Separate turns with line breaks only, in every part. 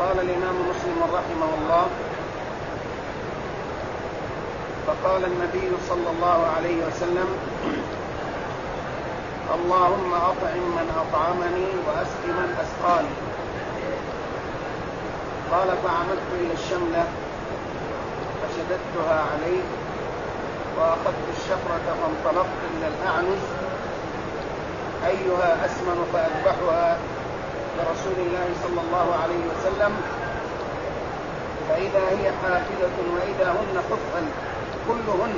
قال الإمام مسلم رحمه الله: فقال النبي صلى الله عليه وسلم: اللهم أطعم من أطعمني وأسق من أسقاني. قال: فعمدت إلى الشملة فشددتها عليه وأخذت الشفرة فانطلقت إلى الأعنز أيها أسمن فأذبحها لرسول الله صلى الله عليه وسلم، فإذا هي حافلة وإذا هن خفا كلهن.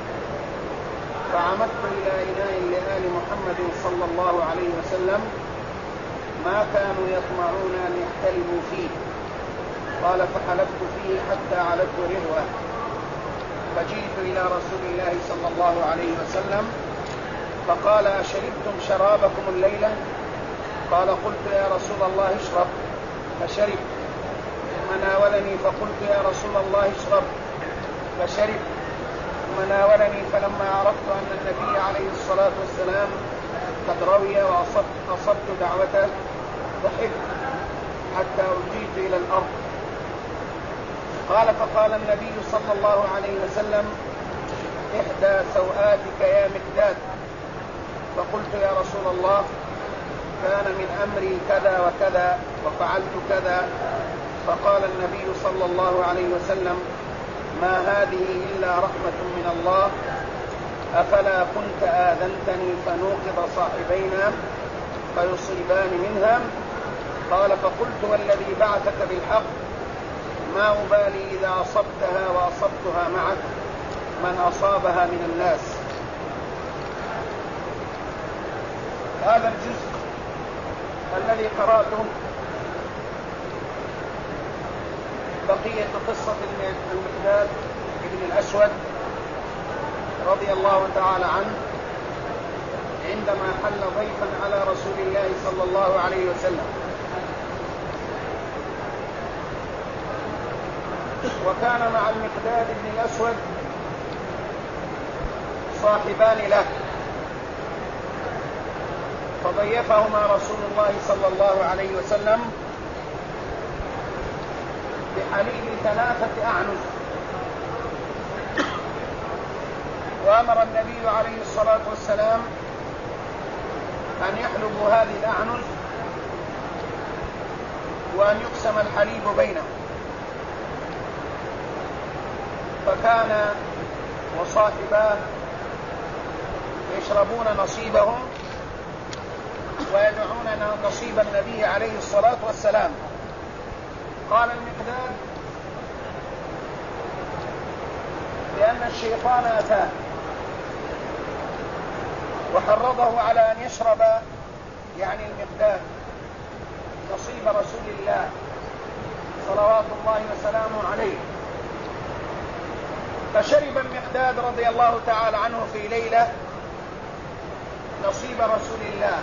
فعمدت إلى إناء لآل محمد صلى الله عليه وسلم ما كانوا يطمعون أن يحتلبوا فيه. قال: فحلبت فيه حتى علته رهوة، فجئت إلى رسول الله صلى الله عليه وسلم فقال: أشربتم شرابكم الليلة؟ قال: قلت: يا رسول الله اشرب، فشرب. ثم ناولني فقلت: يا رسول الله اشرب، فشرب. ثم ناولني، فلما عرفت أن النبي عليه الصلاة والسلام قد روي وأصبت دعوته ضحكت حتى ألجيت إلى الأرض. قال: فقال النبي صلى الله عليه وسلم: إحدى سوآتك يا مقداد. فقلت: يا رسول الله، كان من أمري كذا وكذا وفعلت كذا. فقال النبي صلى الله عليه وسلم: ما هذه إلا رحمة من الله، أفلا كنت آذنتني فنوقظ صاحبينا فيصيبان منها؟ قال: فقلت: والذي بعثك بالحق ما أبالي إذا أصبتها وأصبتها معك من أصابها من الناس. هذا الجزء الذي قرأته بقية قصة المقداد بن الأسود رضي الله تعالى عنه عندما حل ضيفا على رسول الله صلى الله عليه وسلم، وكان مع المقداد بن الأسود صاحبان له، فضيفهما رسول الله صلى الله عليه وسلم بحليب 3 أعنز. وأمر النبي عليه الصلاة والسلام أن يحلبوا هذه الأعنز وأن يقسم الحليب بينهم. فكان وصاحباه يشربون نصيبهم ويدعون نصيب النبي عليه الصلاة والسلام. قال المقداد: لأن الشيطان أتاه وحرضه على أن يشرب، يعني المقداد، نصيب رسول الله صلوات الله وسلامه عليه. فشرب المقداد رضي الله تعالى عنه في ليلة نصيب رسول الله،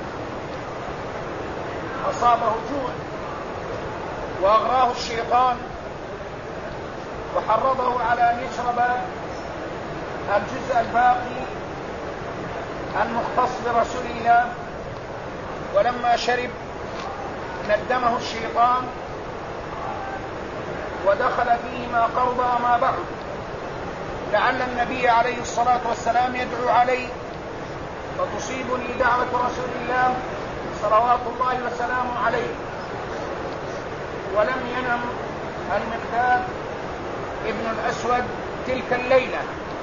أصابه جوع وأغراه الشيطان وحرضه على أن يشرب الجزء الباقي المختص برسول الله. ولما شرب ندمه الشيطان ودخل فيه ما قرب وما بعد، لعل النبي عليه الصلاة والسلام يدعو عليه فتصيبني دعوة رسول الله صلوات الله وسلامه عليه. ولم ينم المقداد ابن الأسود تلك الليلة،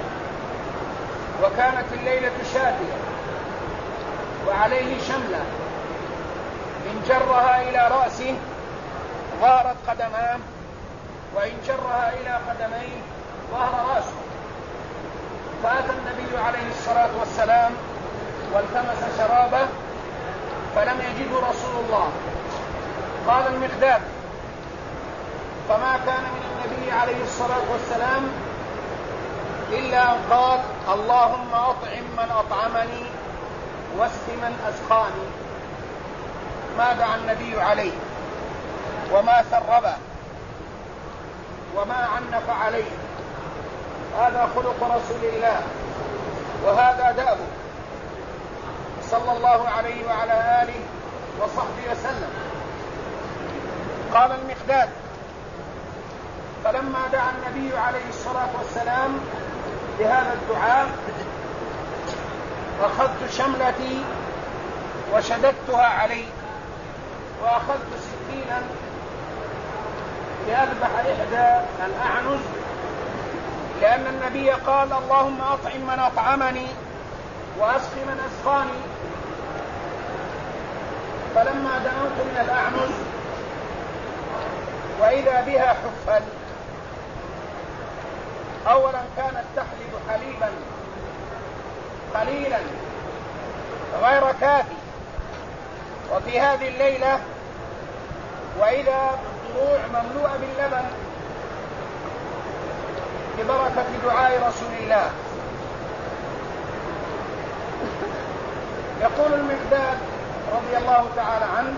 وكانت الليلة شاتية وعليه شملة، إن جرها إلى رأسه ظهرت قدماه، وإن جرها إلى قدميه ظهر رأسه. فأتى النبي عليه الصلاة والسلام والتمس شرابه فلم يجده رسول الله. قال المقداد: فما كان من النبي عليه الصلاة والسلام إلا أن قال: اللهم أطعم من أطعمني واسق من أسقاني. ما دعا النبي عليه وما ثربه وما عنف عليه. هذا خلق رسول الله وهذا دأبه صلى الله عليه وعلى آله وصحبه وسلم. قال المقداد: فلما دعا النبي عليه الصلاة والسلام بهذا الدعاء أخذت شملتي وشددتها عليه، وأخذت سكينا لأذبح إحدى الأعنز، لأن النبي قال: اللهم أطعم من أطعمني وأسق من أسقاني. فلما دنوت من الأعنز وإذا بها حفل، أولا كانت تحلب حليبا قليلا غير كافي، وفي هذه الليلة وإذا بالضروع مملوءة باللبن ببركة دعاء رسول الله. يقول المقداد رضي الله تعالى عنه: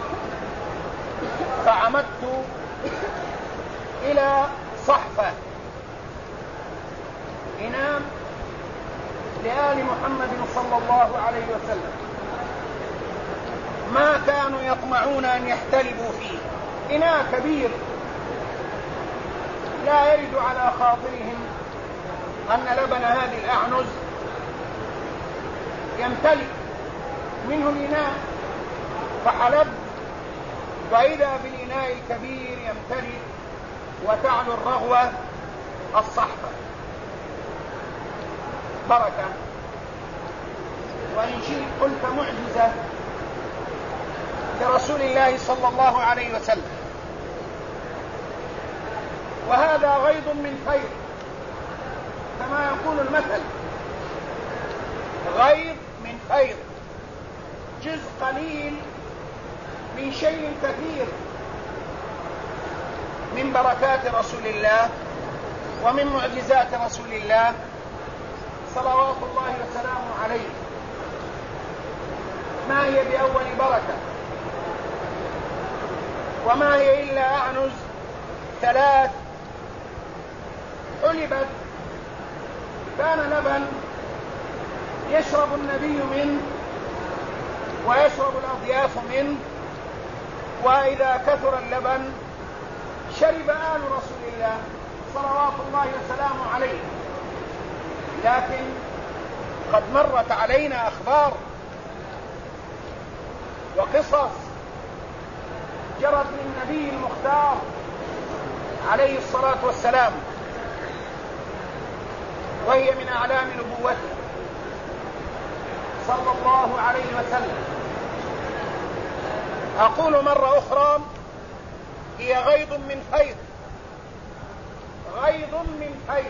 فعمدت إلى صحفة إناء لآل محمد صلى الله عليه وسلم ما كانوا يطمعون أن يحتلبوا فيه، إناء كبير لا يرد على خاطرهم أن لبن هذه الأعنز يمتلئ منه الإناء، فحلبت وإذا بالإناء الكبير يمتلئ وتعلو الرغوة الصحفة. بركة، وإن شئت قلت معجزة لرسول الله صلى الله عليه وسلم. وهذا غيض من خير، كما يقول المثل: غيض من خير، جزء قليل من شيء كثير من بركات رسول الله ومن معجزات رسول الله صلوات الله وسلامه عليه. ما هي بأول بركة، وما هي إلا أعنز 3 حلبت، كان لبن يشرب النبي منه ويشرب الأضياف منه، وإذا كثر اللبن شرب آل رسول الله صلوات الله وسلامه عليه. لكن قد مرت علينا أخبار وقصص جرت للنبي المختار عليه الصلاة والسلام، وهي من أعلام نبوته صلى الله عليه وسلم. أقول مرة أخرى: هي غيض من خير، غيض من خير.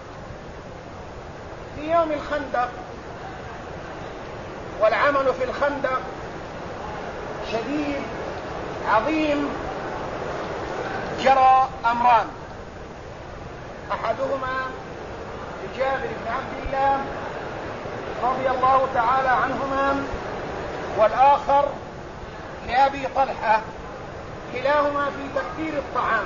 في يوم الخندق، والعمل في الخندق شديد عظيم، جرى أمران: أحدهما لجابر بن عبد الله رضي الله تعالى عنهما، والآخر لأبي طلحة، كلاهما في تكثير الطعام.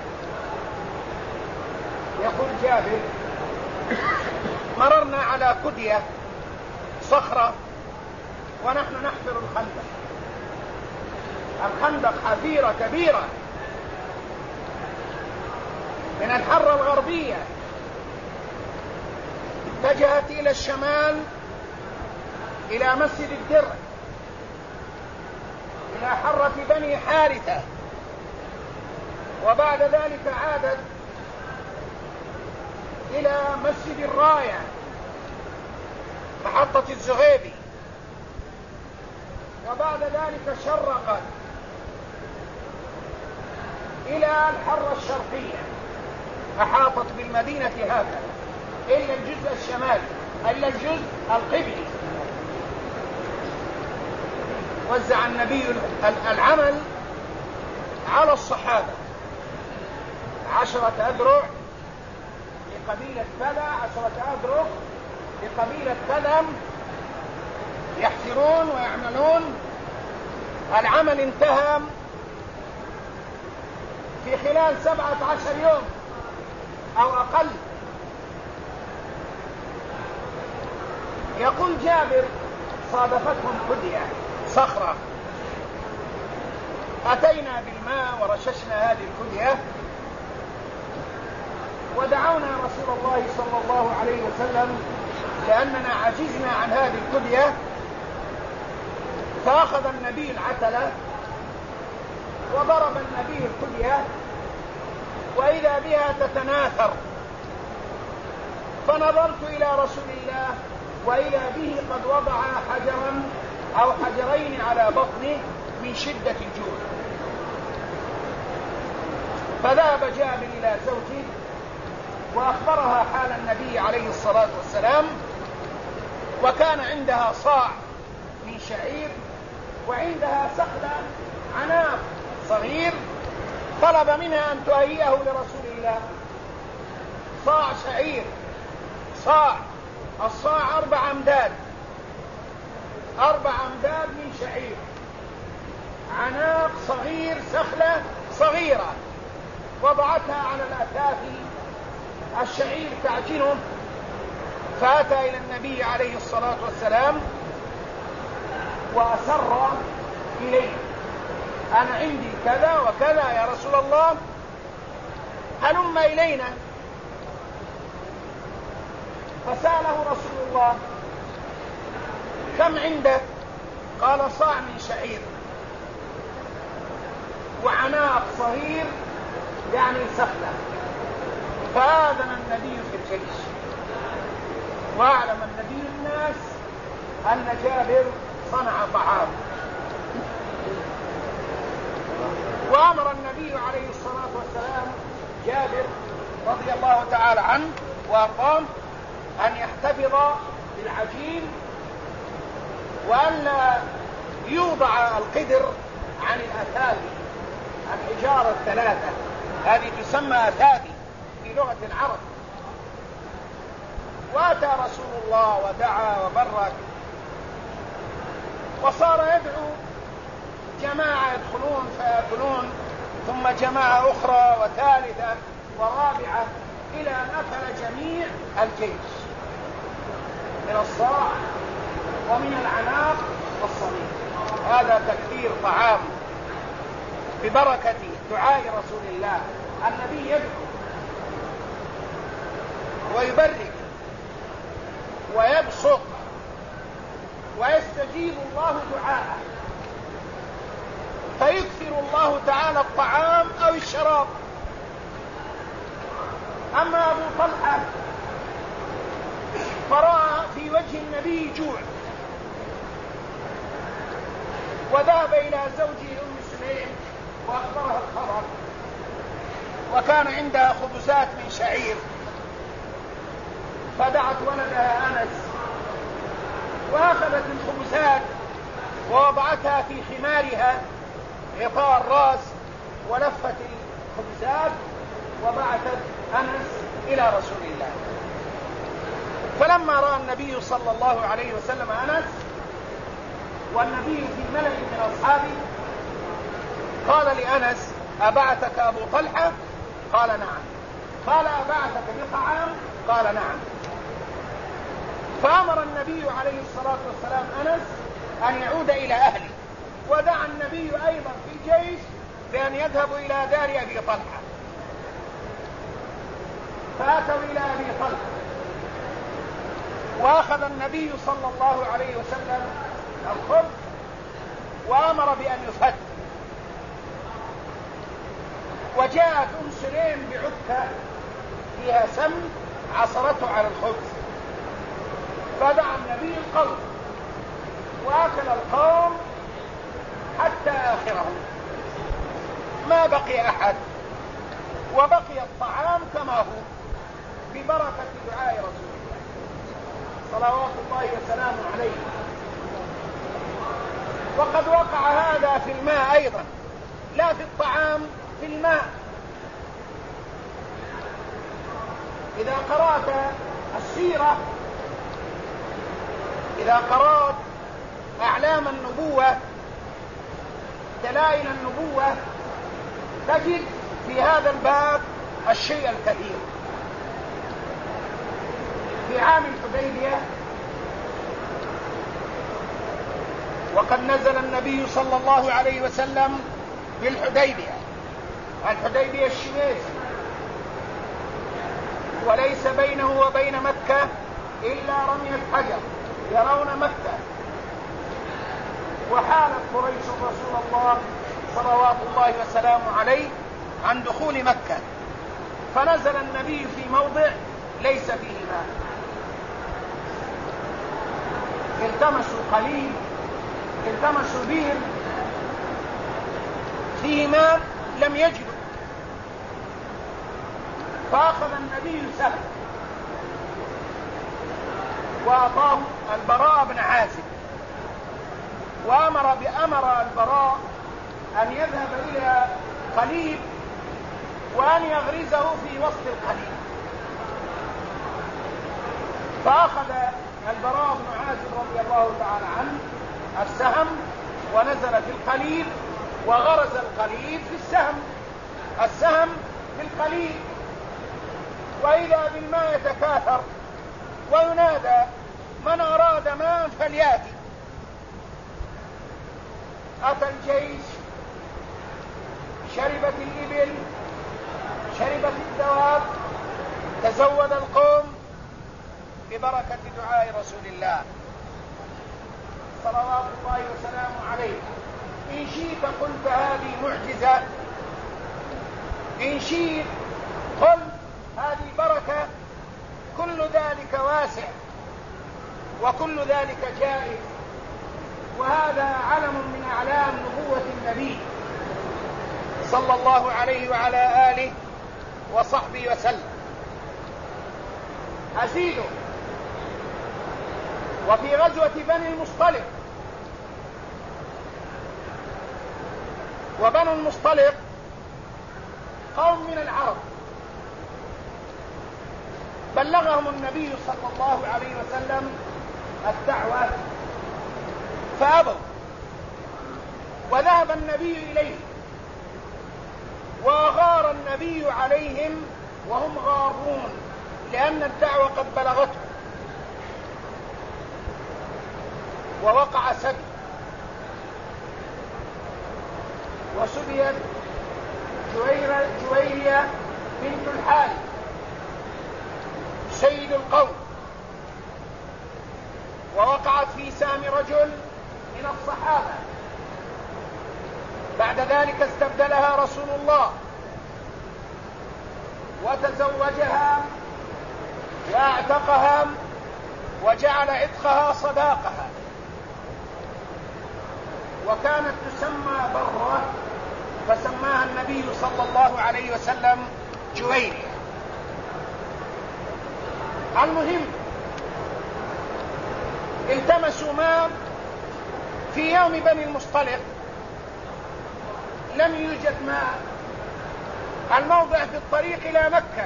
يقول جابر: مررنا على كدية صخرة ونحن نحفر الخندق. الخندق حفيرة كبيرة من الحرة الغربية، اتجهت إلى الشمال إلى مسجد الدرع، إلى حرة بني حارثة، وبعد ذلك عادت إلى مسجد الراية محطة الزغيبي، وبعد ذلك شرقت إلى الحرة الشرقية، أحاطت بالمدينة هكذا إلا الجزء الشمالي، إلا الجزء القبلي. وزع النبي العمل على الصحابة: 10 أذرع لقبيلة كذا، 10 أذرع لقبيلة كذا، يحفرون ويعملون. العمل انتهى في خلال 17 يوم أو أقل. يقول جابر: صادفتهم كدية صخرة أتينا بالماء ورششنا هذه الكدية ودعونا رسول الله صلى الله عليه وسلم لأننا عجزنا عن هذه الكدية، فأخذ النبي العتلة وضرب النبي الكدية وإذا بها تتناثر، فنظرت إلى رسول الله وإذا به قد وضع حجرا أو حجرين على بطنه من شدة الجوع. فذهب جابر إلى زوجه وأخبرها حال النبي عليه الصلاة والسلام، وكان عندها صاع من شعير وعندها سخلة عناق صغير، طلب منها أن تهيئه لرسول الله. صاع شعير، صاع، الصاع 4 أمداد، 4 أمداد من شعير، عناق صغير، سخلة صغيرة، وضعتها على الأكاف، الشعير تعجنه. فأتى إلى النبي عليه الصلاة والسلام وأسر إليه: أنا عندي كذا وكذا يا رسول الله، هلم إلينا. فسأله رسول الله: كم عندك؟ قال: صاع من شعير وعناق صغير يعني سخلة. فآذن النبي في الجيش، وأعلم النبي الناس أن جابر صنع طعام. وأمر النبي عليه الصلاة والسلام جابر رضي الله تعالى عنه وأرضاه أن يحتفظ بالعجين وأن لا يوضع القدر عن الأثاثي، الحجارة 3 هذه تسمى أثاثي في لغة العرب. وأتى رسول الله ودعا وبرك، وصار يدعو جماعة يدخلون فيأكلون، ثم جماعة أخرى وثالثة ورابعة، إلى أن أكل جميع الجيش من الصاع ومن العناق والصميم. هذا تكثير طعام ببركة دعاء رسول الله. النبي يدعو ويبرك ويبسط ويستجيب الله دعاءه، فيكثر الله تعالى الطعام أو الشراب. أما أبو طلحة فرأى في وجه النبي جوع، وذهب إلى زوجه أم سليم وأخبرها الخبر، وكان عندها خبزات من شعير، فدعت ولدها أنس وأخذت الخبزات ووضعتها في حمارها غطاء الرأس، ولفت الخبزات وبعثت أنس إلى رسول الله. فلما رأى النبي صلى الله عليه وسلم أنس والنبي في ملأ من أصحابه قال لأنس: أبعثك أبو طلحة؟ قال: نعم. قال: أبعثك بطعام؟ قال: نعم. فأمر النبي عليه الصلاة والسلام أنس أن يعود إلى أهله، ودعا النبي أيضا في الجيش بأن يذهبوا إلى دار أبي طلحة. فأتوا إلى أبي طلحة، وأخذ النبي صلى الله عليه وسلم الخبز وأمر بأن يفت. وجاءت أم سليم بعكة فيها سم عصرته على الخبز، فدعا النبي القوم وأكل القوم حتى آخرهم، ما بقي أحد، وبقي الطعام كما هو ببركة دعاء رسول الله صلوات الله وسلامه عليه. وقد وقع هذا في الماء أيضا، لا في الطعام، في الماء. إذا قرأت السيرة، إذا قرأت أعلام النبوة، دلائل النبوة، تجد في هذا الباب الشيء الكثير. في عام الحديبية وقد نزل النبي صلى الله عليه وسلم بالحديبية. الحديبية الشميس، وليس بينه وبين مكة إلا رمية حجر، يرون مكة. وحالت قريش رسول الله صلوات الله وسلامه عليه عن دخول مكة، فنزل النبي في موضع ليس فيه ماء، التمسوا قليل، التمسوا بير فيه ماء لم يجدوا، فأخذ النبي سهم وأعطاه البراء بن عازب، وأمر البراء أن يذهب إلى قليب وأن يغرزه في وسط القليب. فأخذ البراء بن عازب رضي الله تعالى عنه السهم ونزل في القليب وغرز القليب في السهم في القليب، وإذا بالماء يتكاثر وينادى من أراد ماء فليأتي. أتى الجيش، شربت الإبل، شربت الدواب، تزود القوم ببركة دعاء رسول الله صلوات الله وسلامه عليه. إن شئت قلت هذه معجزة، إن شئت قلت هذه بركة، كل ذلك واسع وكل ذلك جائز، وهذا علم من أعلام نبوة النبي صلى الله عليه وعلى آله وصحبه وسلم. أزيده، وفي غزوة بني المصطلق، وبنو المصطلق قوم من العرب، بلغهم النبي صلى الله عليه وسلم الدعوة فأبوا، وذهب النبي إليه وغار النبي عليهم وهم غارون، لأن الدعوة قد بلغته، ووقع سبي، وسبيت جويرية بنت الحارث سيد القوم، ووقعت في سام رجل من الصحابة. بعد ذلك استبدلها رسول الله وتزوجها واعتقها وجعل عتقها صداقها، وكانت تسمى برة، فسماها النبي صلى الله عليه وسلم جويرية. المهم التمسوا ماء في يوم بني المصطلق، لم يوجد ماء. الموضع في الطريق إلى مكة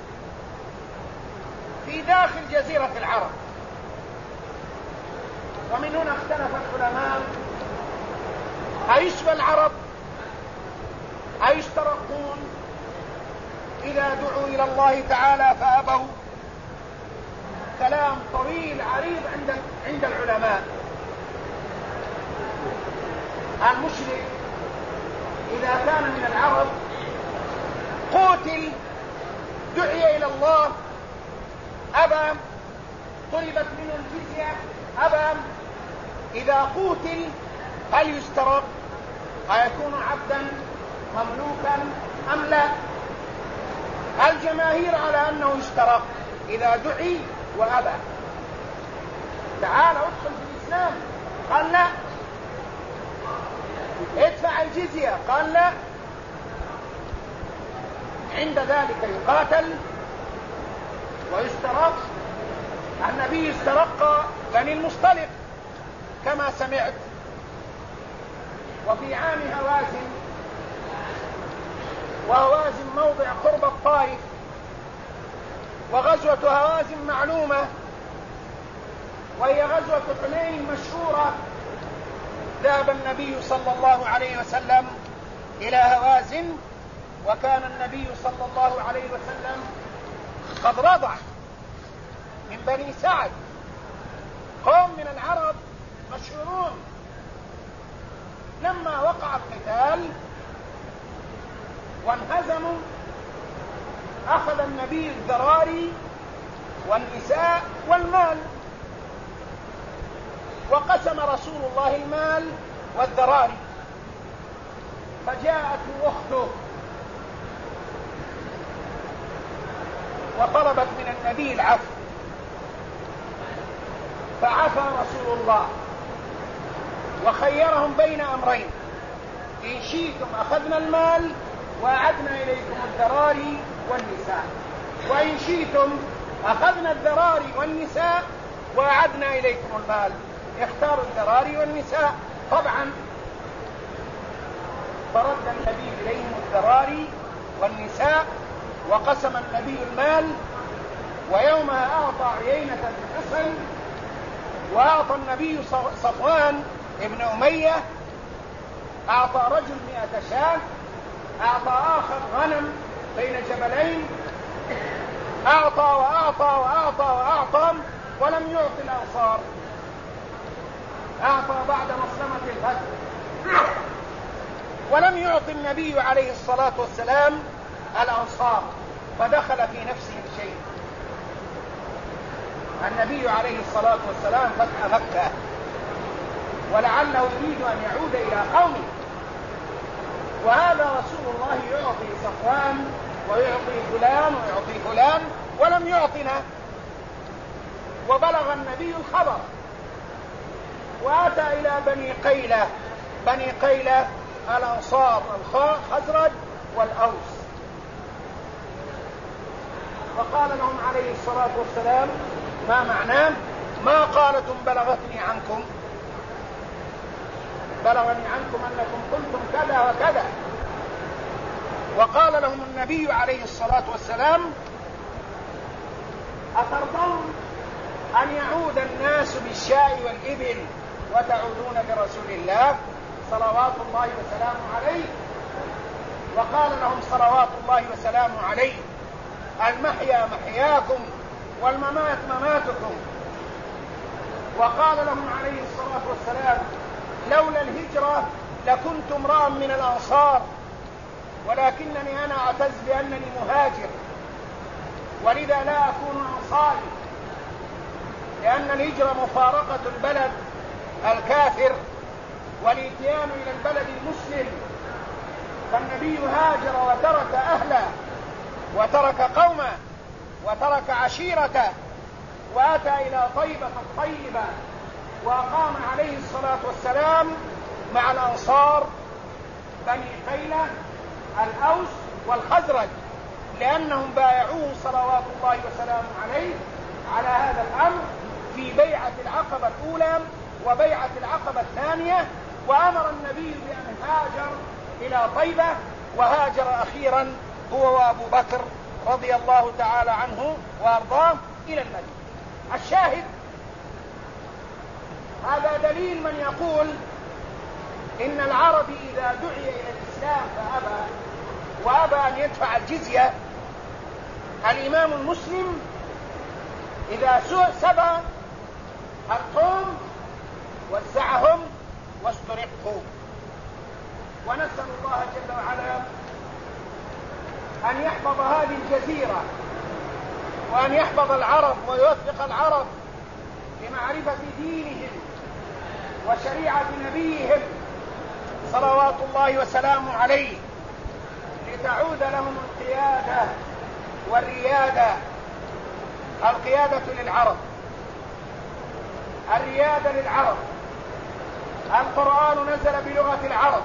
في داخل جزيرة العرب، ومن هنا اختلف العلماء: أيشفى العرب؟ أيشترقون إذا دعوا إلى الله تعالى فأبوا؟ كلام طويل عريض عند العلماء. المشرك إذا كان من العرب قتل، دعي إلى الله، أبى، طلبت منه الجزية، أبى. إذا قتل هل يسترق؟ أيكون عبدا مملوكا أم لا؟ الجماهير على أنه يسترق إذا دعي وأبى. تعال ادخل في الإسلام، قال لا. ادفع الجزية، قال لا. عند ذلك يقاتل ويسترق. النبي استرق بني المصطلق كما سمعت. وفي عام هوازن، وهوازن موضع قرب الطائف، وغزوة هوازن معلومة، وهي غزوة حنين مشهورة. ذهب النبي صلى الله عليه وسلم إلى هوازن، وكان النبي صلى الله عليه وسلم قد رضع من بني سعد، قوم من العرب مشهورون. لما وقع القتال وانهزموا أخذ النبي الذراري والنساء والمال، وقسم رسول الله المال والذراري. فجاءته أخته وطلبت من النبي العفو، فعفى رسول الله وخيرهم بين أمرين: إن شئتم أخذنا المال وأعدنا إليكم الذراري والنساء، وإن شئتم أخذنا الذراري والنساء وأعدنا إليكم المال. اختاروا الذراري والنساء طبعا، فرد النبي إليهم الذراري والنساء وقسم النبي المال. ويومها أعطى عيينة بن حصن، وأعطى النبي صفوان ابن أمية، أعطى رجل 100 شاة، أعطى آخر غنم بين جبلين، أعطى وأعطى وأعطى وأعطى، ولم يعطي الأنصار. أعطى بعد مسلمة الغزو، ولم يعطي النبي عليه الصلاة والسلام الأنصار، فدخل في نفسه شيء. النبي عليه الصلاة والسلام فتح مكة، ولعله يريد أن يعود إلى قومه، وهذا رسول الله يعطي صفوان ويعطي فلان ويعطي فلان ولم يعطنا. وبلغ النبي الخبر وأتى إلى بني قيلة. بني قيلة الأنصار الخزرج والأوس، فقال لهم عليه الصلاة والسلام: ما معناه؟ ما قالتم بلغتني عنكم؟ بلغني عنكم أنكم قلتم كذا وكذا. وقال لهم النبي عليه الصلاة والسلام: أترضون أن يعود الناس بالشاء والإبل وتعودون برسول الله صلوات الله وسلامه عليه؟ وقال لهم صلوات الله وسلامه عليه: المحيا محياكم والممات مماتكم. وقال لهم عليه الصلاة والسلام: لولا الهجرة لكنت امرأ من الأنصار، ولكنني أنا أعتز بأنني مهاجر، ولذا لا أكون أنصاري، لأن الهجرة مفارقة البلد الكافر والاتيان إلى البلد المسلم. فالنبي هاجر وترك أهله وترك قومه وترك عشيرته، وأتى إلى طيبة الطيبة، وأقام عليه الصلاة والسلام مع الأنصار بني قيلة الأوس والخزرج، لأنهم بايعوه صلوات الله وسلامه عليه على هذا الأمر في بيعة العقبة الأولى وبيعة العقبة الثانية. وأمر النبي بأن هاجر إلى طيبة، وهاجر أخيرا هو وأبو بكر رضي الله تعالى عنه وأرضاه إلى المدينة. الشاهد هذا دليل من يقول إن العربي إذا دعي إلى الإسلام فأبى وأبى أن يدفع الجزية. الإمام المسلم إذا سبى القوم وزعهم واسترقوا. ونسأل الله جل وعلا أن يحفظ هذه الجزيرة، وأن يحفظ العرب ويوفق العرب لمعرفة دينهم وشريعة نبيهم صلوات الله وسلامه عليه، لتعود لهم القيادة والريادة. القيادة للعرب، الريادة للعرب. القرآن نزل بلغة العرب،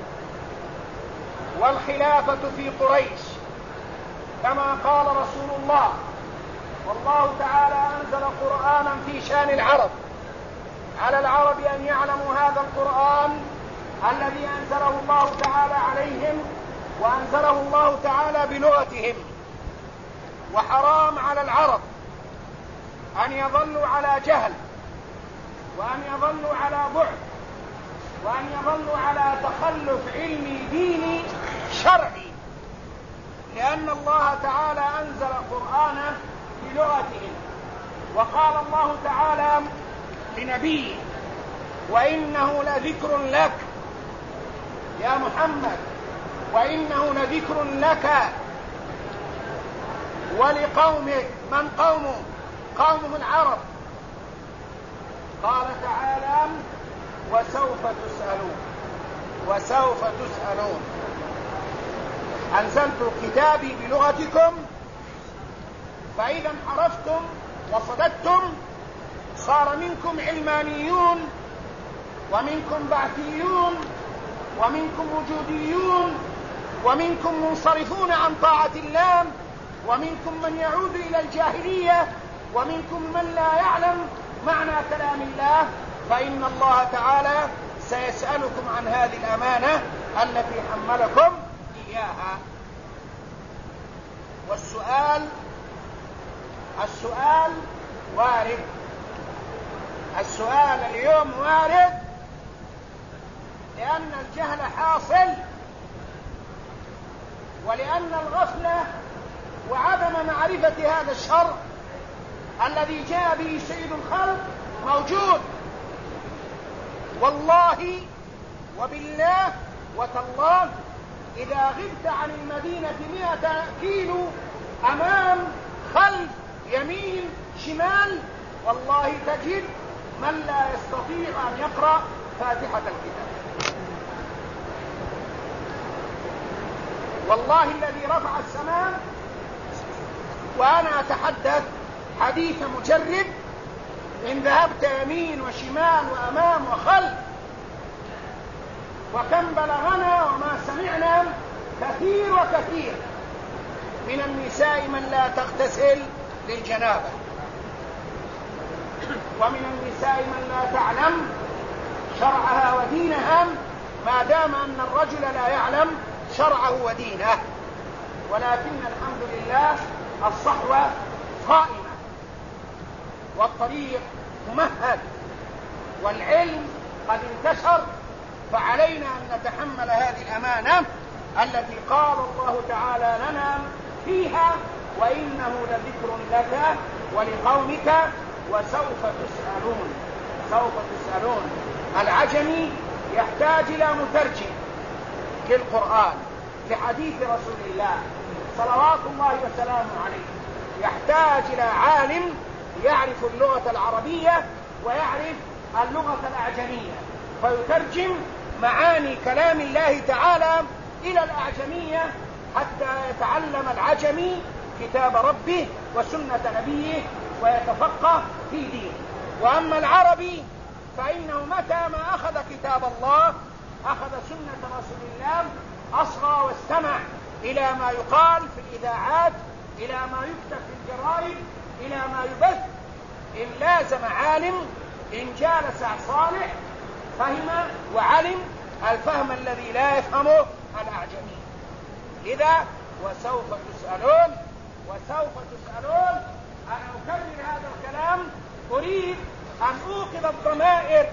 والخلافة في قريش، كما قال رسول الله: والله تعالى أنزل قرآنا في شان العرب، على العرب أن يعلموا هذا القرآن الذي أنزله الله تعالى عليهم، وأنزله الله تعالى بلغتهم. وحرام على العرب أن يظلوا على جهل، وأن يظلوا على بعد، وأن يظلوا على تخلف علمي ديني شرعي، لأن الله تعالى أنزل قرآنه بلغتهم. وقال الله تعالى لنبيه: وإنه لذكر لك يا محمد وإنه لذكر لك ولقومك. من قومه؟ قومه العرب. قال تعالى وسوف تسألون. وسوف تسألون. أنزلت كتابي بلغتكم فإذا انحرفتم وصددتم صار منكم علمانيون ومنكم بعثيون ومنكم وجوديون ومنكم منصرفون عن طاعة الله ومنكم من يعود إلى الجاهلية ومنكم من لا يعلم معنى كلام الله. فإن الله تعالى سيسألكم عن هذه الأمانة التي حملكم إياها. والسؤال وارد. السؤال اليوم وارد لأن الجهل حاصل ولأن الغفلة وعدم معرفة هذا الشر الذي جاء به سيد الخلق موجود. والله وبالله وتالله إذا غبت عن المدينة 100 كيلو أمام خلف يمين شمال والله تجد من لا يستطيع أن يقرأ فاتحة الكتاب. والله الذي رفع السماء وأنا أتحدث حديث مجرب إن ذهبت يمين وشمال وأمام وخلف. وكم بلغنا وما سمعنا كثير وكثير من النساء من لا تغتسل للجنابة ومن النساء من لا تعلم شرعها ودينها ما دام أن الرجل لا يعلم شرعه ودينه. ولكن الحمد لله الصحوة قائمة والطريق ممهد والعلم قد انتشر. فعلينا أن نتحمل هذه الأمانة التي قال الله تعالى لنا فيها وإنه لذكر لك ولقومك وسوف تسألون. سوف تسألون. العجمي يحتاج إلى مترجم للقرآن لحديث رسول الله صلوات الله وسلامه عليه. يحتاج إلى عالم يعرف اللغة العربية ويعرف اللغة الأعجمية فيترجم معاني كلام الله تعالى إلى الأعجمية حتى يتعلم العجمي كتاب ربه وسنة نبيه ويتفقه في دينه. وأما العربي فإنه متى ما أخذ كتاب الله أخذ سنة رسول الله أصغى واستمع إلى ما يقال في الإذاعات إلى ما يكتب في الجرائد إلى ما يبث. إن لازم عالم إن جالس صالح فهم وعلم الفهم الذي لا يفهمه الأعجمي. لذا وسوف تسألون. وسوف تسألون. أنا أكرر هذا الكلام أريد أن أوقظ الضمائر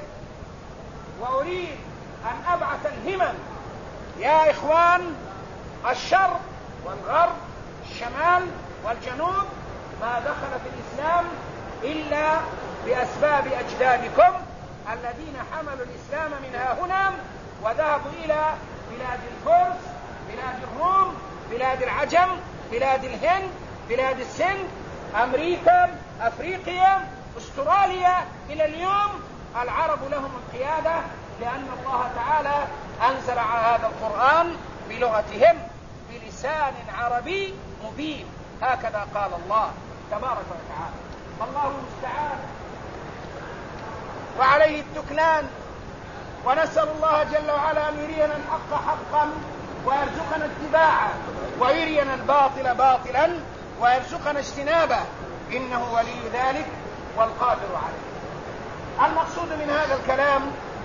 وأريد أن أبعث الهمم. يا إخوان الشرق والغرب الشمال والجنوب ما دخل في الإسلام إلا بأسباب أجدادكم الذين حملوا الإسلام من هنا وذهبوا إلى بلاد الفرس بلاد الروم بلاد العجم بلاد الهند بلاد السند أمريكا أفريقيا أستراليا. إلى اليوم العرب لهم القيادة لأن الله تعالى أنزل على هذا القرآن بلغتهم بلسان عربي مبين. هكذا قال الله تبارك وتعالى. والله المستعان وعليه التكلان. ونسأل الله جل وعلا أن يرينا الحق حقا ويرزقنا اتباعه ويرينا الباطل باطلا ويرزقنا اجتنابه إنه ولي ذلك والقادر عليه. المقصود من هذا الكلام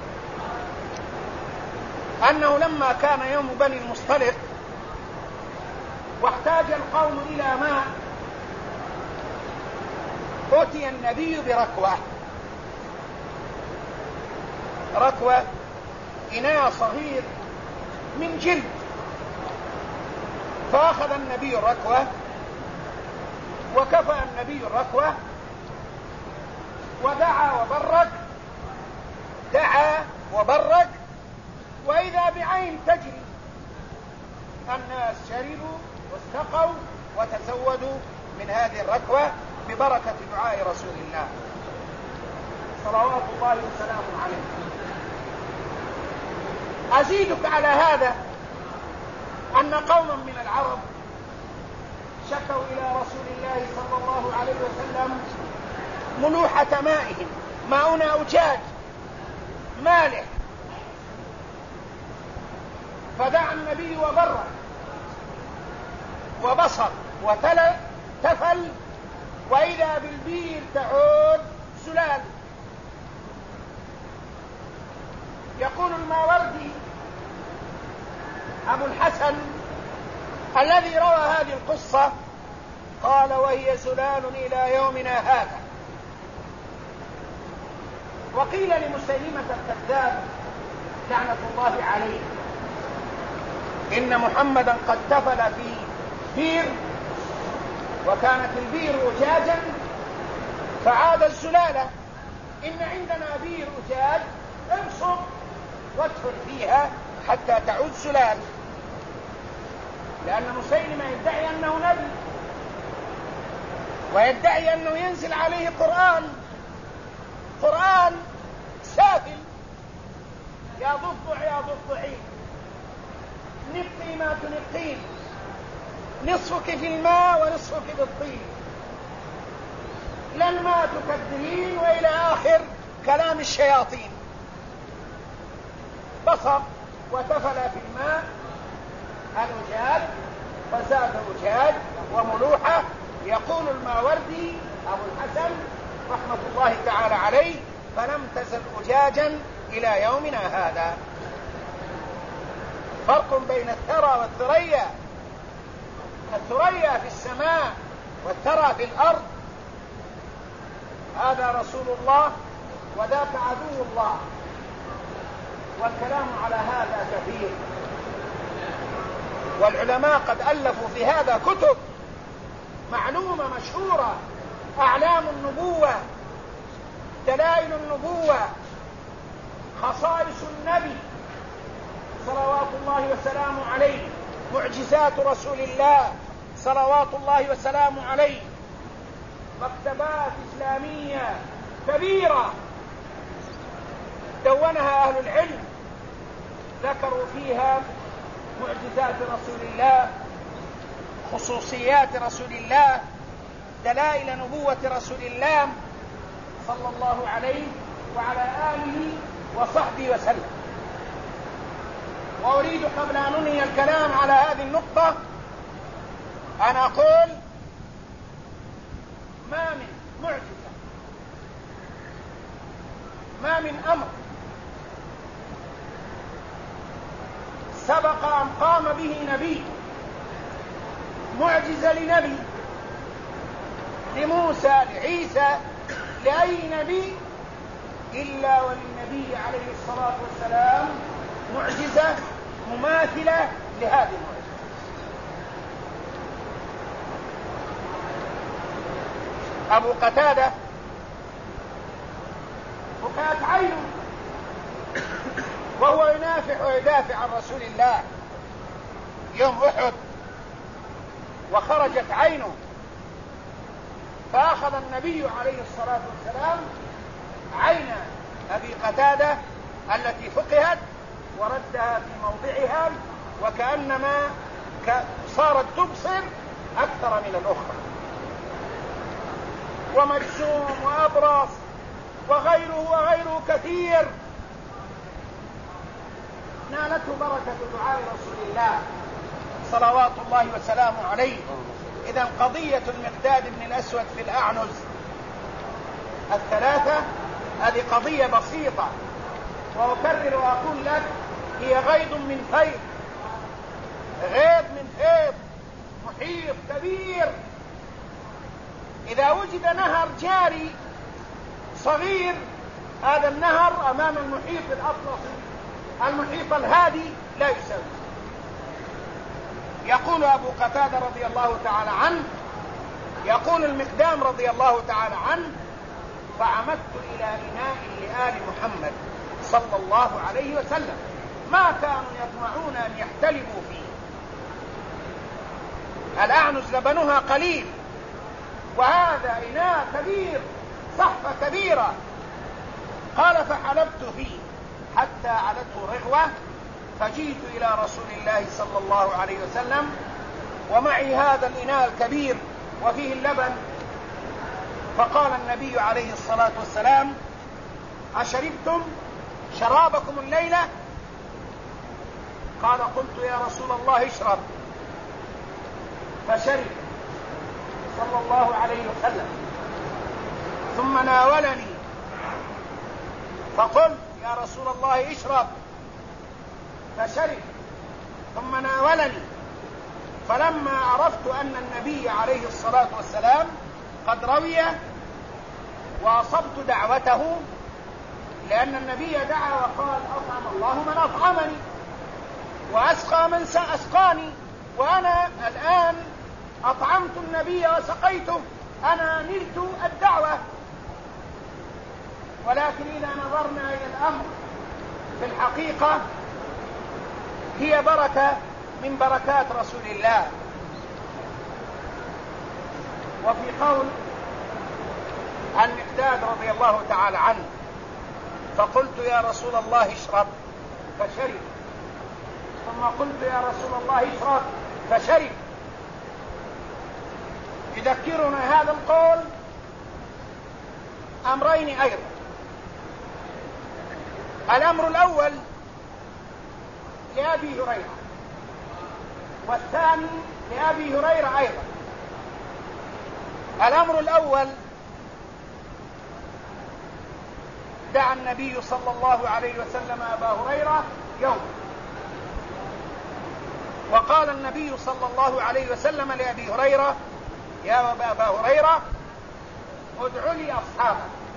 أنه لما كان يوم بني المصطلق واحتاج القوم إلى ماء أتي النبي ركوة إناء صغير من جلد. فأخذ النبي الركوة وكفأ النبي الركوة دعا وبرك وإذا بعين تجري الناس شربوا واستقوا وتزودوا من هذه الركوة ببركة دعاء رسول الله صلوات الله وسلامه عليه. أزيدك على هذا أن قوما من العرب شكوا إلى رسول الله صلى الله عليه وسلم ملوحة مائهم، ماؤنا أجاج مالح، فدعا النبي وبرك وبصر وتفل، وإذا بالبير تعود سلال. يقول الماوردي أبو الحسن الذي روى هذه القصة قال: وهي سلال إلى يومنا هذا. وقيل لمسيلمة الكذاب لعنة الله عليه إن محمدا قد تفل في بير وكانت البير أجاجا فعاد السلالة، إن عندنا بير أجاج ابصر وادخل فيها حتى تعود سلال، لأن مسيلمة يدعي أنه نبي ويدعي أنه ينزل عليه قرآن سافل، يا ضفدع يا ضفدعين نقي ما تنقين، نصفك في الماء ونصفك في الطين، لن ما تكدرين، وإلى آخر كلام الشياطين. بصر وتفل في الماء الأجاج فزاد أجاج وملوحة. يقول الماوردي أبو الحسن رحمة الله تعالى عليه: فلم تزل أجاجا إلى يومنا هذا. فرق بين الثرى والثريا، الثريا في السماء والثرى في الأرض. هذا رسول الله وذاك عدو الله، والكلام على هذا كثير، والعلماء قد ألفوا في هذا كتب معلومة مشهورة: أعلام النبوة، دلائل النبوة، خصائص النبي صلوات الله وسلامه عليه، معجزات رسول الله صلوات الله وسلامه عليه، مكتبات إسلامية كبيرة دونها أهل العلم، ذكروا فيها معجزات رسول الله، خصوصيات رسول الله، دلائل نبوة رسول الله صلى الله عليه وعلى آله وصحبه وسلم. وأريد قبل أن أنهي الكلام على هذه النقطة أن أقول: ما من معجزة، ما من أمر سبق أن قام به نبي، معجزة لنبي، لموسى، لعيسى، لأي نبي، إلا وللنبي عليه الصلاة والسلام معجزة مماثلة لهذه المعجزة. أبو قتادة بكت عينه وهو ينافح ويدافع عن رسول الله يوم أحد، وخرجت عينه، فأخذ النبي عليه الصلاة والسلام عين أبي قتادة التي فقهت وردها في موضعها، وكأنما صارت تبصر أكثر من الأخرى. ومجسوم وأبرص وغيره كثير نالته بركة دعاء رسول الله صلوات الله وسلامه عليه. إذن قضية المقداد بن الأسود في الأعنز الثلاثة هذه قضية بسيطة، وأكرر وأقول لك هي غيض من فيض، غيض من فيض، محيط كبير. إذا وجد نهر جاري صغير، هذا النهر أمام المحيط الأطلسي المحيط الهادي لا يساوي. يقول أبو قتادة رضي الله تعالى عنه، يقول المقدام رضي الله تعالى عنه: فعمدت إلى إناء لآل محمد صلى الله عليه وسلم ما كانوا يطمعون أن يحتلبوا فيه، الأعنز لبنها قليل، وهذا إناء كبير، صحفة كبيرة. قال فحلبت فيه حتى علته رغوة، فجئت إلى رسول الله صلى الله عليه وسلم ومعي هذا الإناء الكبير وفيه اللبن، فقال النبي عليه الصلاة والسلام: أشربتم شرابكم الليلة؟ قال: قلت يا رسول الله اشرب، فشرب صلى الله عليه وسلم، ثم ناولني فقلت: يا رسول الله اشرب، فشرب ثم ناولني. فلما عرفت أن النبي عليه الصلاة والسلام قد روي وأصبت دعوته، لأن النبي دعا وقال: أطعم الله من أطعمني وأسقى من أسقاني، وأنا الآن أطعمت النبي وسقيته، أنا نلت الدعوة. ولكن إذا نظرنا إلى الأمر في الحقيقة هي بركة من بركات رسول الله. وفي قول المقداد رضي الله تعالى عنه: فقلت يا رسول الله اشرب، فشرب، ثم قلت يا رسول الله اشرب، فشرب. يذكرنا هذا القول أمرين أيضا. الأمر الأول لأبي هريرة، والثاني لأبي هريرة أيضا. الأمر الأول: دعا النبي صلى الله عليه وسلم أبا هريرة يوم، وقال النبي صلى الله عليه وسلم لأبي هريرة: يا أبا هريرة ادع لي أصحابك.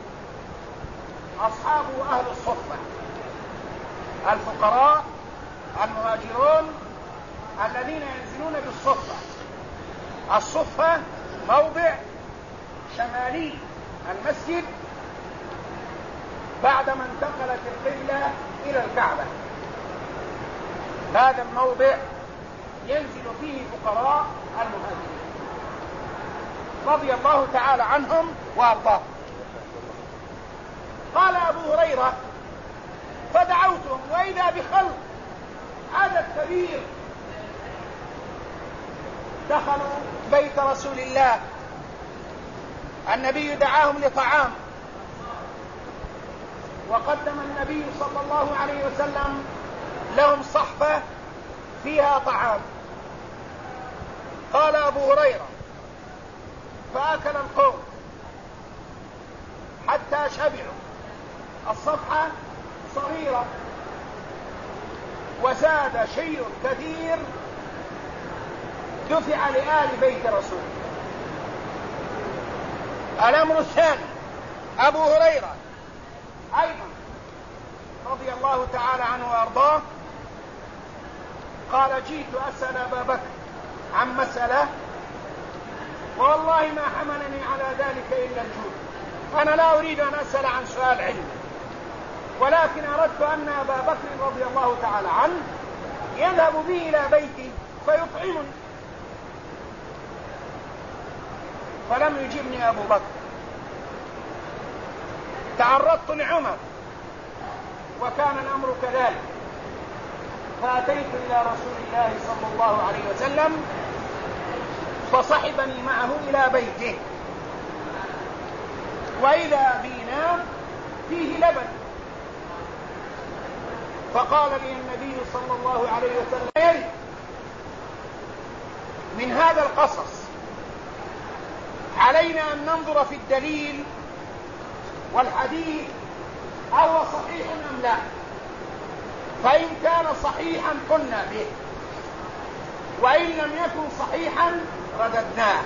أصحابه أهل الصفة، الفقراء المهاجرون الذين ينزلون بالصفة. الصفة موضع شمالي المسجد بعدما انتقلت القبلة إلى الكعبة. هذا الموضع ينزل فيه فقراء المهاجرين رضي الله تعالى عنهم وأرضاهم. قال أبو هريرة: فدعوتهم وإذا بخلق عدد كبير دخلوا بيت رسول الله. النبي دعاهم لطعام، وقدم النبي صلى الله عليه وسلم لهم صحفة فيها طعام. قال أبو هريرة: فأكل القوم حتى شبعوا. الصفحة صغيرة وزاد شيء كثير دفع لآل بيت رسول الله. الأمر الثاني: أبو هريرة أيضا رضي الله تعالى عنه وأرضاه قال: جئت أسأل أبا بكر عن مسألة، والله ما حملني على ذلك إلا الجود. أنا لا أريد أن أسأل عن سؤال علمي، ولكن أردت أن أبا بكر رضي الله تعالى عنه يذهب بي إلى بيتي فيطعمني. فلم يجبني أبو بكر. تعرضت لعمر وكان الأمر كذلك، فأتيت إلى رسول الله صلى الله عليه وسلم فصحبني معه إلى بيته، وإذا بينا فيه لبن. فقال لي النبي صلى الله عليه وسلم: من هذا القصص علينا أن ننظر في الدليل والحديث أهو صحيح أم لا، فإن كان صحيحا قلنا به، وإن لم يكن صحيحا رددناه.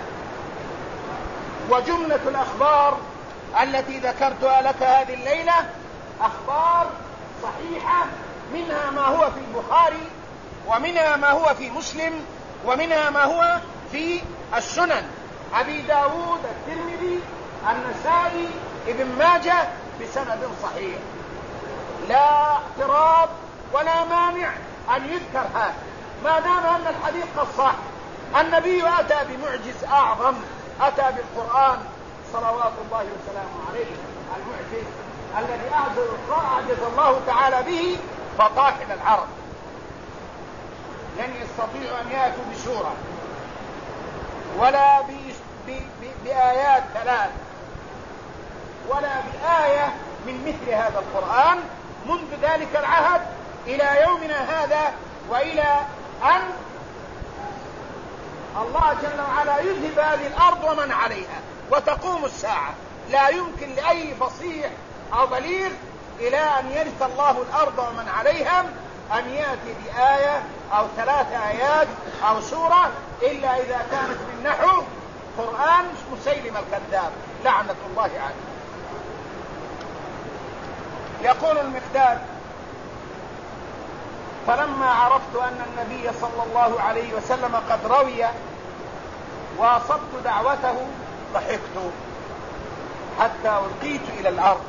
وجملة الأخبار التي ذكرتها لك هذه الليلة أخبار صحيحة، منها ما هو في البخاري، ومنها ما هو في مسلم، ومنها ما هو في السنن: أبي داود، الترمذي، النسائي، ابن ماجه، بسند صحيح. لا اعتراض ولا مانع أن يذكر هذا ما دام أن الحديث قد صح. النبي أتى بمعجز أعظم، أتى بالقرآن صلوات الله وسلامه عليه، المعجز الذي أعجز الله تعالى به فطاحل العرب، لن يستطيعوا أن يأتوا بسورة ولا بآيات ثلاث ولا بآية من مثل هذا القرآن منذ ذلك العهد إلى يومنا هذا، وإلى أن الله جل وعلا يذهب هذه الأرض ومن عليها وتقوم الساعة. لا يمكن لأي فصيح أو بليغ إلى أن يرث الله الأرض ومن عليها أن يأتي بآية أو 3 آيات أو سورة إلا إذا كانت من نحو قرآن مسيلم الكذاب لعنة الله عليه. يقول المقداد: فلما عرفت أن النبي صلى الله عليه وسلم قد روي واصبت دعوته ضحكت حتى ألقيت إلى الأرض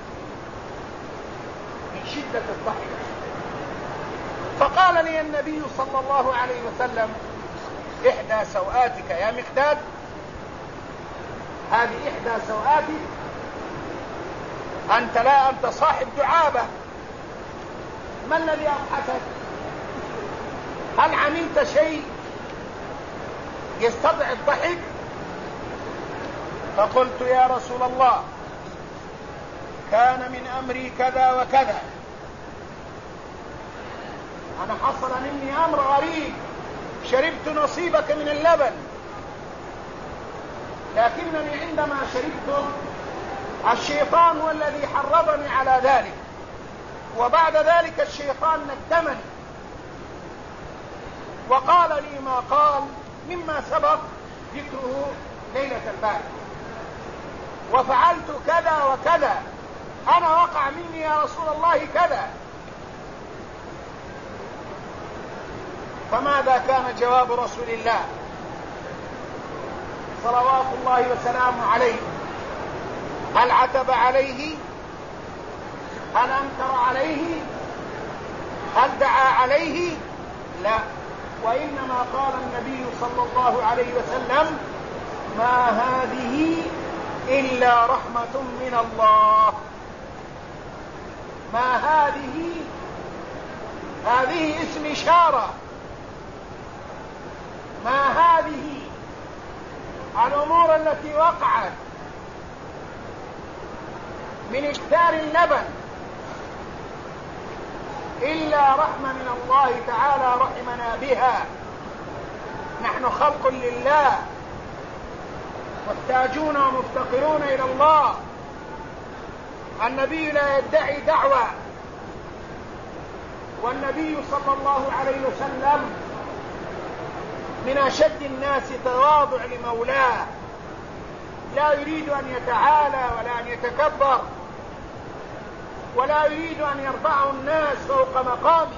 من شدة الضحك. فقال لي النبي صلى الله عليه وسلم: إحدى سوآتك يا مقداد، هذه إحدى سوآتك، أنت صاحب دعابة، ما الذي أضحكك؟ هل عملت شيء يستدعي الضحك؟ فقلت: يا رسول الله، كان من أمري كذا وكذا، أنا حصل مني أمر غريب، شربت نصيبك من اللبن، لكنني عندما شربته الشيطان هو الذي حرضني على ذلك، وبعد ذلك الشيطان ندمني وقال لي ما قال مما سبق ذكره ليلة البارحة، وفعلت كذا وكذا، أنا وقع مني يا رسول الله كذا. فماذا كان جواب رسول الله صلوات الله وسلامه عليه؟ هل عتب عليه؟ هل أنكر عليه؟ هل دعا عليه؟ لا، وإنما قال النبي صلى الله عليه وسلم: ما هذه إلا رحمة من الله. ما هذه اسم إشارة، ما هذه الأمور التي وقعت من إكثار اللبن إلا رحمة من الله تعالى رحمنا بها. نحن خلق لله، محتاجون ومفتقرون إلى الله. النبي لا يدعي دعوة، والنبي صلى الله عليه وسلم من أشد الناس تواضع لمولاه، لا يريد أن يتعالى ولا أن يتكبر، ولا يريد أن يرفعه الناس فوق مقامه،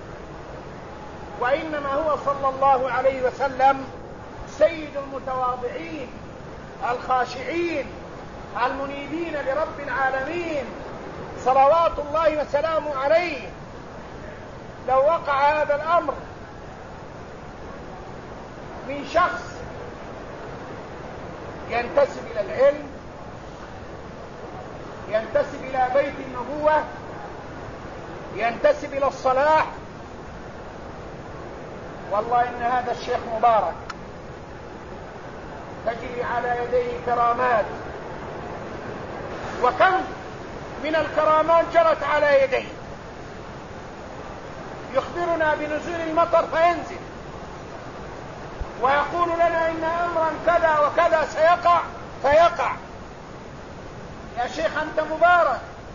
وإنما هو صلى الله عليه وسلم سيد المتواضعين الخاشعين المنيبين لرب العالمين صلوات الله وسلامه عليه. لو وقع هذا الأمر من شخص ينتسب إلى العلم، ينتسب إلى بيت النبوة، ينتسب إلى الصلاح، والله إن هذا الشيخ مبارك تجري على يديه كرامات، وكم من الكرامات جرت على يديه. يخبرنا بنزول المطر فينزل، ويقول لنا إن أمرا كذا وكذا سيقع فيقع. يا شيخ أنت مبارك،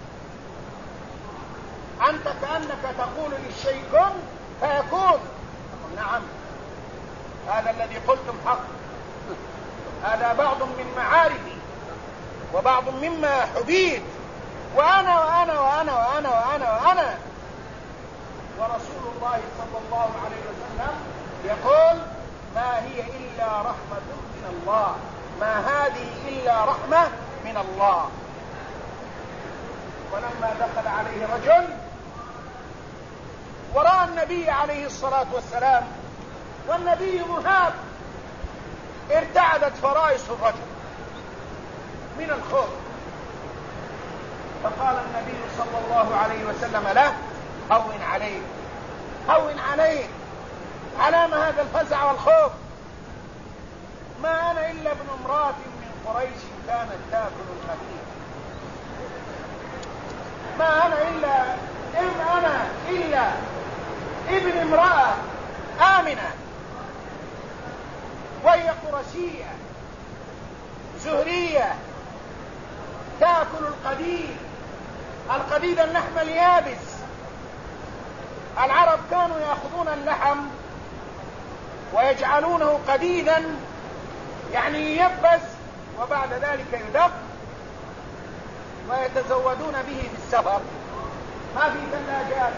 أنت كأنك تقول للشيء كن فيكون. نعم، هذا الذي قلتم حق، هذا بعض من معارفي وبعض مما حبيت، وأنا وأنا وأنا وأنا وأنا وأنا ورسول الله صلى الله عليه وسلم يقول: ما هي إلا رحمة من الله، ما هذه إلا رحمة من الله. ولما دخل عليه رجل ورأى النبي عليه الصلاة والسلام، والنبي مهاب ارتعدت فرائس الرجل من الخوف، فقال النبي صلى الله عليه وسلم له: هون عليك، هون عليك، علام هذا الفزع والخوف؟ ما أنا إلا ابن امرأة من قريش كانت تأكل الخبيث، ما أنا إلا ابن امرأة آمنة، وهي قرشية زهرية تأكل القديد اللحم اليابس. العرب كانوا يأخذون اللحم ويجعلونه قديدا، يعني يبس وبعد ذلك يدق ويتزودون به في السفر. ما في ثلاجات،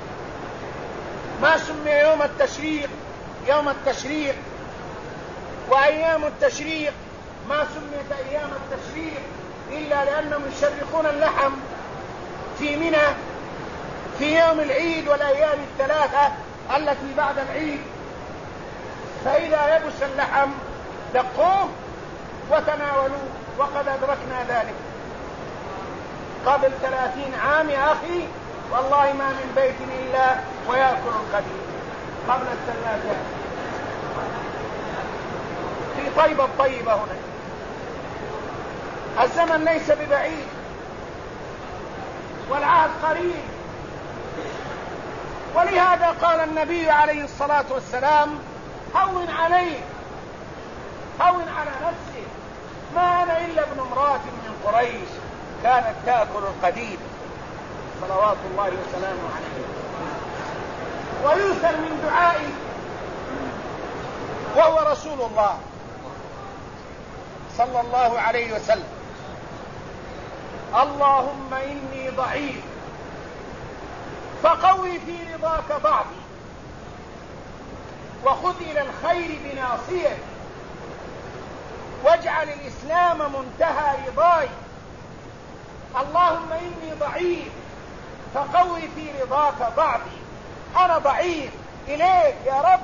ما سمي يوم التشريق وأيام التشريق ما سميت أيام التشريق إلا لأنهم يشرقون اللحم في منى في يوم العيد والأيام الثلاثة التي بعد العيد، فإذا يبس اللحم دقوه وتناولوه. وقد أدركنا ذلك قبل 30 عام يا أخي، والله ما من بيت إلا ويأكل القديد قبل الثلاجات. في طيبة الطيبة هنا الزمن ليس ببعيد والعهد قريب، ولهذا قال النبي عليه الصلاة والسلام: هون عليك، هون على نفسك، ما أنا إلا ابن امرأة من قريش كانت تأكل القديد، صلوات الله وسلامه عليه. ويوثر من دعائه وهو رسول الله صلى الله عليه وسلم: اللهم إني ضعيف فقوي في رضاك ضعفي، وخذ إلى الخير بناصيتي، واجعل الإسلام منتهى رضاي. اللهم إني ضعيف فقوي في رضاك ضعفي، أنا ضعيف إليك يا رب،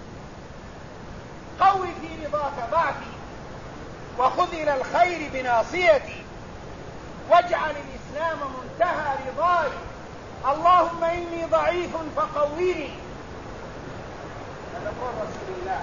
قوي في رضاك ضعفي، وخذ إلى الخير بناصيتي، واجعل الإسلام منتهى رضاي. اللهم إني ضعيف فقويني. هذا قول رسول الله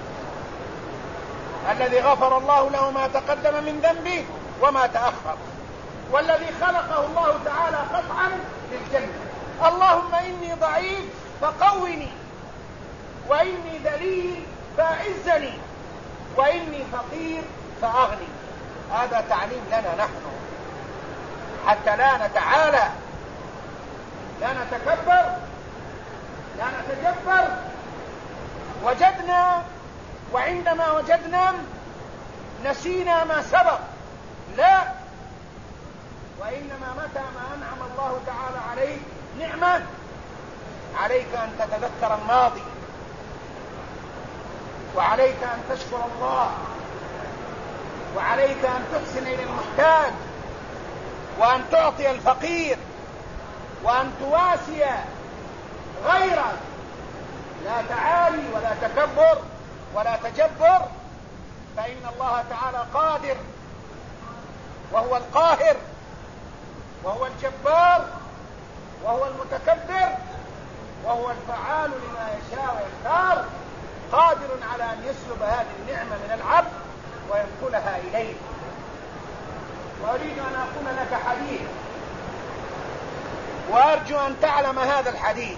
الذي غفر الله له ما تقدم من ذنبه وما تأخر، والذي خلقه الله تعالى قطعا للجنة. اللهم إني ضعيف فقوني، وإني ذليل فأعزني، وإني فقير فأغني. هذا تعليم لنا نحن حتى لا نتعالى، لا نتكبر، لا نتجبر. وجدنا، وعندما وجدنا نسينا ما سبق، لا، وإنما متى ما أنعم الله تعالى عليك نعمة عليك أن تتذكر الماضي، وعليك أن تشكر الله، وعليك أن تحسن إلى المحتاج، وأن تعطي الفقير، وأن تواسي غيرك، لا تعالي ولا تكبر ولا تجبر، فإن الله تعالى قادر، وهو القاهر، وهو الجبار، وهو المتكبر، وهو الفعال لما يشاء ويختار، قادر على أن يسلب هذه النعمة من العبد وينقلها إليه. وأريد أن أقول لك حديث، وأرجو أن تعلم هذا الحديث،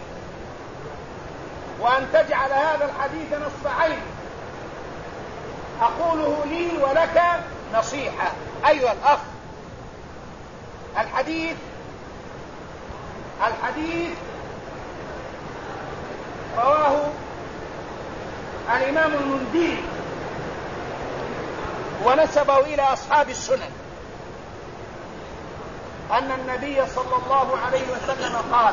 وأن تجعل هذا الحديث نصب عين. أقوله لي ولك نصيحة أيها الأخ. الحديث رواه الإمام المندي ونسبه إلى أصحاب السنن أن النبي صلى الله عليه وسلم قال: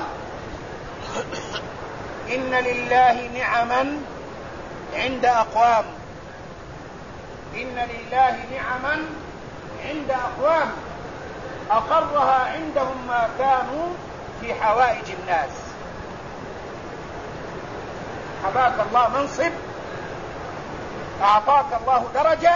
إن لله نعما عند أقوام، إن لله نعما عند أقوام أقرها عندهم ما كانوا في حوائج الناس. حباك الله منصب أعطاك الله درجة،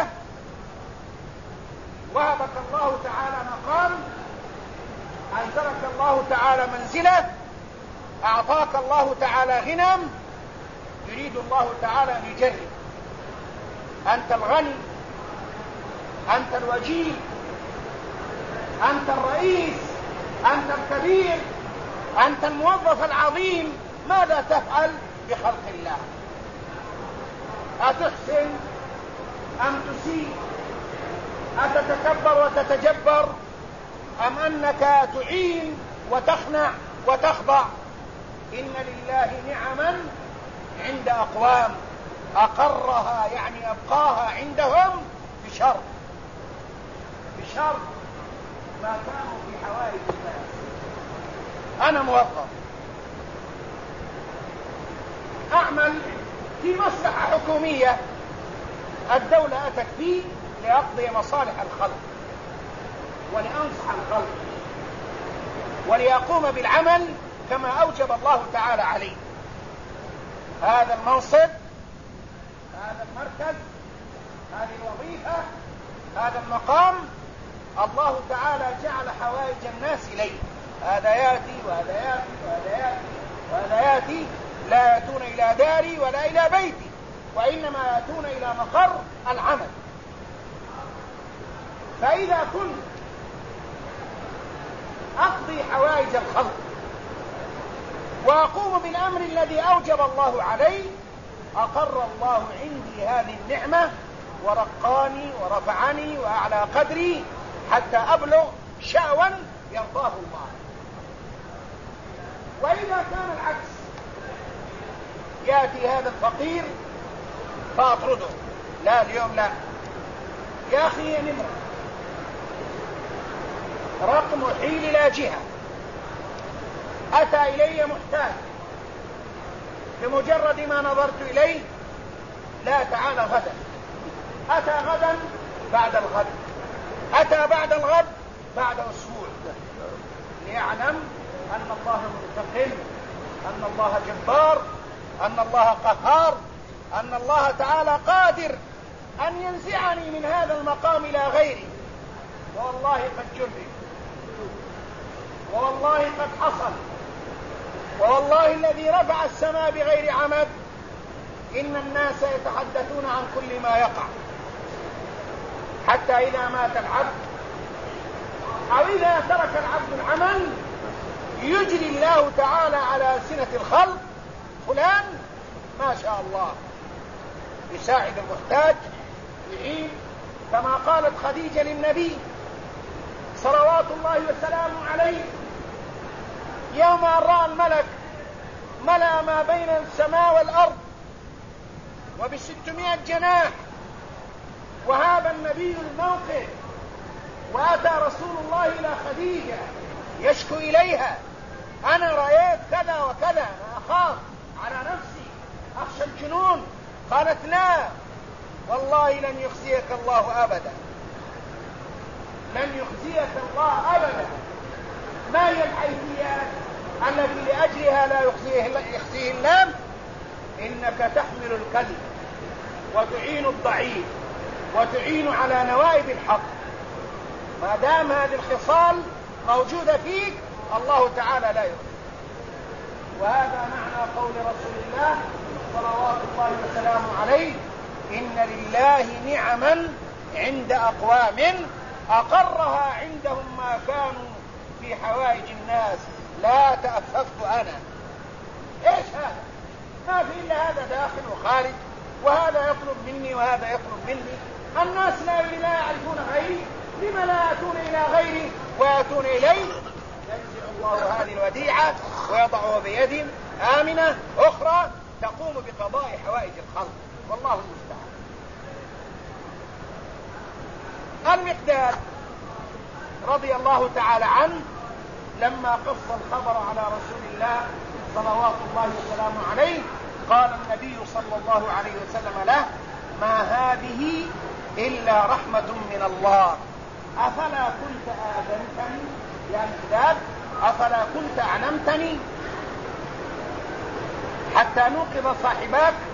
وهبك الله تعالى مقام، أنزلك الله تعالى منزلة، أعطاك الله تعالى غنم، يريد الله تعالى أن يجرب. أنت الغني، أنت الوجيه، أنت الرئيس، أنت الكبير، أنت الموظف العظيم، ماذا تفعل بخلق الله؟ أتحسن أم تسيء؟ أتتكبر وتتجبر أم أنك تعين وتخنع وتخضع؟ إن لله نعما عند أقوام أقرها، يعني أبقاها عندهم بشرط ما كانوا في حوائج الناس. أنا موظف أعمل في مصلحة حكومية، الدولة أتت بي لأقضي مصالح الخلق ولأنصح الخلق وليقوم بالعمل كما أوجب الله تعالى عليه. هذا المنصب، هذا المركز، هذه الوظيفة، هذا المقام، الله تعالى جعل حوائج الناس إليه. هذا يأتي وهذا يأتي وهذا يأتي وهذا يأتي، لا يأتون إلى داري ولا إلى بيتي، وإنما يأتون إلى مقر العمل. فإذا كنت أقضي حوائج الخلق وأقوم بالأمر الذي أوجب الله علي، أقر الله عندي هذه النعمة ورقاني ورفعني وأعلى قدري حتى أبلغ شأوا يرضاه الله. وإذا كان العكس، يأتي هذا الفقير فأطرده، لا اليوم لا، يا أخي يا نمرة، رقم حيل إلى جهة، أتى إلي محتاج، بمجرد ما نظرت إليه، لا تعالى غدا، أتى غدا بعد الغد، أتى بعد الغد بعد أسبوع، ليعلم أن الله منتقم، أن الله جبار، أن الله قهار، أن الله تعالى قادر أن ينزعني من هذا المقام إلى غيري. والله قد جرب، والله قد حصل، والله الذي رفع السماء بغير عمد، إن الناس يتحدثون عن كل ما يقع، حتى إذا مات العبد أو إذا ترك العبد العمل يجري الله تعالى على ألسنة الخلق فلان ما شاء الله يساعد المحتاج، يعين، كما قالت خديجة للنبي صلوات الله وسلامه عليه يوم أن رأى الملك ملأ ما بين السماء والأرض وب600 جناح، وهاب النبي الموقف، وأتى رسول الله إلى خديجة يشكو إليها: أنا رأيت كذا وكذا، أنا أخاف على نفسي، أخشى الجنون. قالت: لا والله لن يخزيك الله أبدا، لن يخزيك الله أبدا. ما هي الحيثيات التي لأجلها لا يخزيه الله؟ إنك تحمل الكذب وتعين الضعيف وتعين على نوائب الحق. ما دام هذه الخصال موجودة فيك الله تعالى لا يخزيك. وهذا معنى قول رسول الله صلوات الله وسلامه عليه: إن لله نعما عند أقوام أقرها عندهم ما كانوا في حوائج الناس لا تأففت أنا. إيش هذا؟ ما في إلا هذا داخل وخارج، وهذا يطلب مني وهذا يطلب مني. الناس لا يعرفون غيري، لما لا يأتون إلى غيري ويأتون إلي؟ ينزع الله هذه الوديعة ويضعها بيد آمنة أخرى تقوم بقضاء حوائج الخلق، والله المستعان. المقداد رضي الله تعالى عنه لما قص الخبر على رسول الله صلوات الله وسلامه عليه قال النبي صلى الله عليه وسلم له: ما هذه إلا رحمة من الله، أفلا كنت آذنتني يا مقداد؟ أفلا كنت أعلمتني حتى نوقظ صاحباك؟